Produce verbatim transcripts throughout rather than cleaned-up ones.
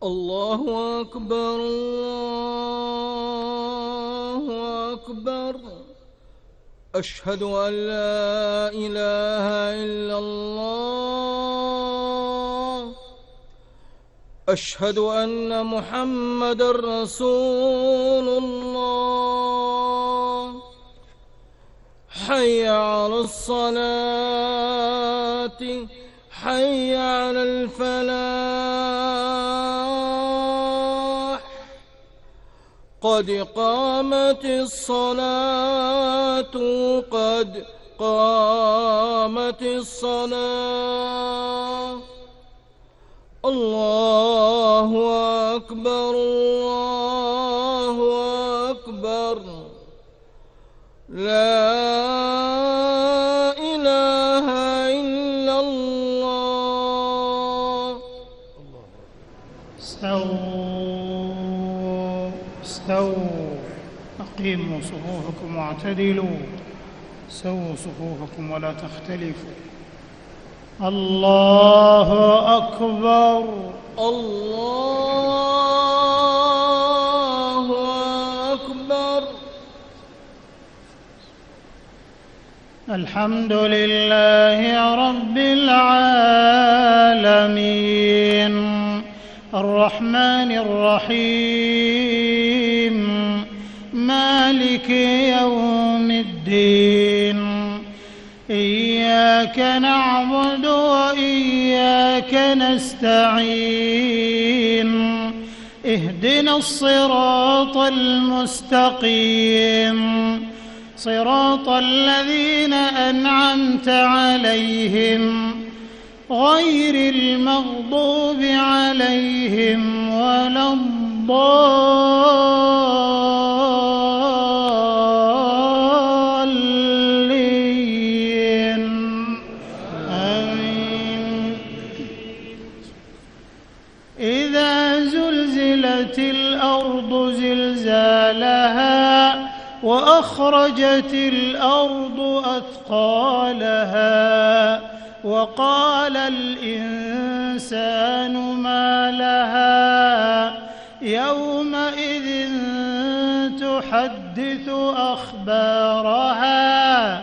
الله أكبر الله أكبر. أشهد أن لا إله إلا الله. أشهد أن محمدًا رسول الله. حي على الصلاة حي على الفلاح. قد قامت الصلاة قد قامت الصلاة. الله أكبر الله أكبر. لا إله إلا الله. استووا استووا أقيموا صفوفكم واعتدلوا. سووا صفوفكم ولا تختلفوا. الله أكبر الله أكبر. الحمد لله رب العالمين الرحمن الرحيم مالك يوم الدين. إياك نعبد وإياك نستعين. اهدنا الصراط المستقيم صراط الذين أنعمت عليهم غير المغضوب عليهم ولا الضالين. آمين. إذا زلزلت الأرض زلزالها وأخرجت الأرض أثقالها وقال الإنسان ما لها يومئذ تحدث أخبارها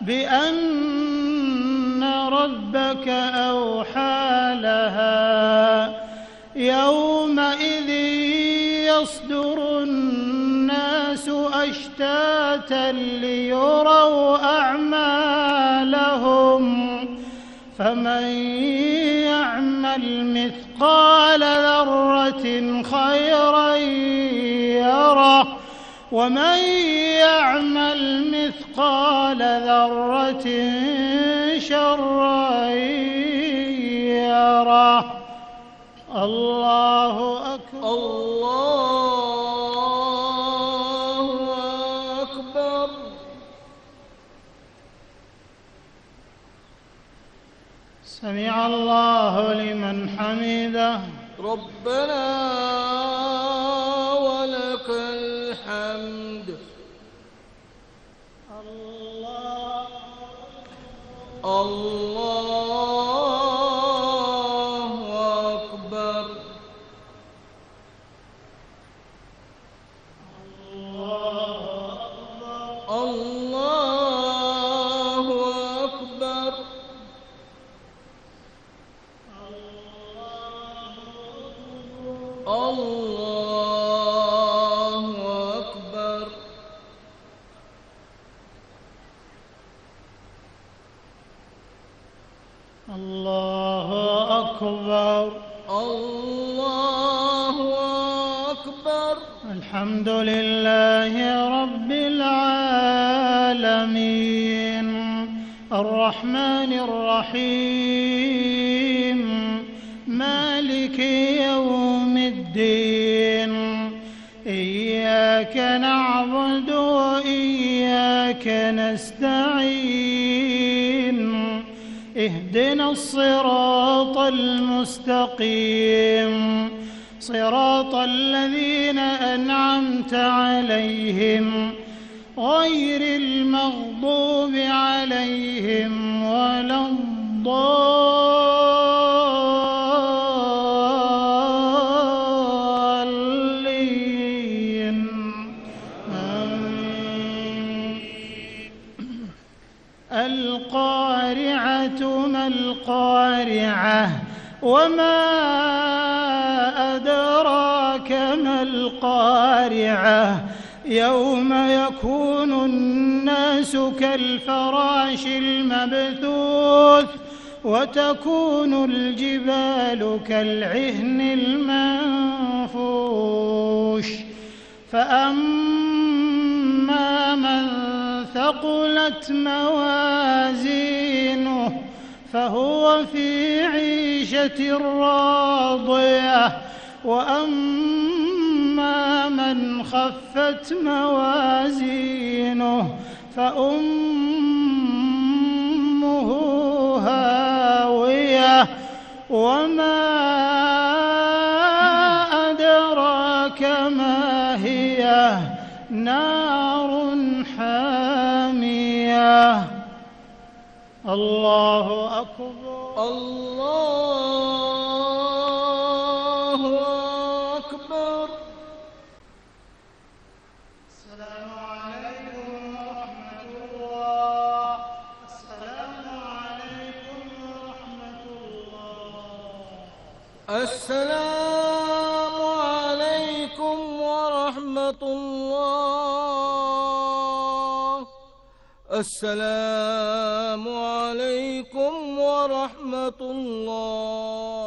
بأن ربك أوحى لها. يومئذ يصدر الناس أشتاتا ليروا أعمالهم. فمن يعمل مثقال ذرة خيرا يره ومن يعمل مثقال ذرة شرا يره. الله أكبر الله أكبر. سمع الله لمن حمده. ربنا ولك الحمد. الله الله أكبر. الله أكبر. الله أكبر. الله أكبر. الله أكبر. الحمد لله رب العالمين الرحمن الرحيم مالك يوم الدين. إياك نعبد وإياك نستعين. اهدنا الصراط المستقيم صراط الذين أنعمت عليهم غير المغضوب عليهم ولا الضالين. القارعة وما أدراك ما القارعة يوم يكون الناس كالفراش المبثوث وتكون الجبال كالعهن المنفوش فأما من ثقلت موازينه فهو في عيشة راضية وأما من خفت موازينه فأمه هاوية وما أدراك ما هي نار حامية. الله أكبر. الله أكبر. السلام عليكم ورحمة الله. السلام عليكم ورحمة الله. السلام عليكم ورحمة الله. السلام عليكم ورحمة الله.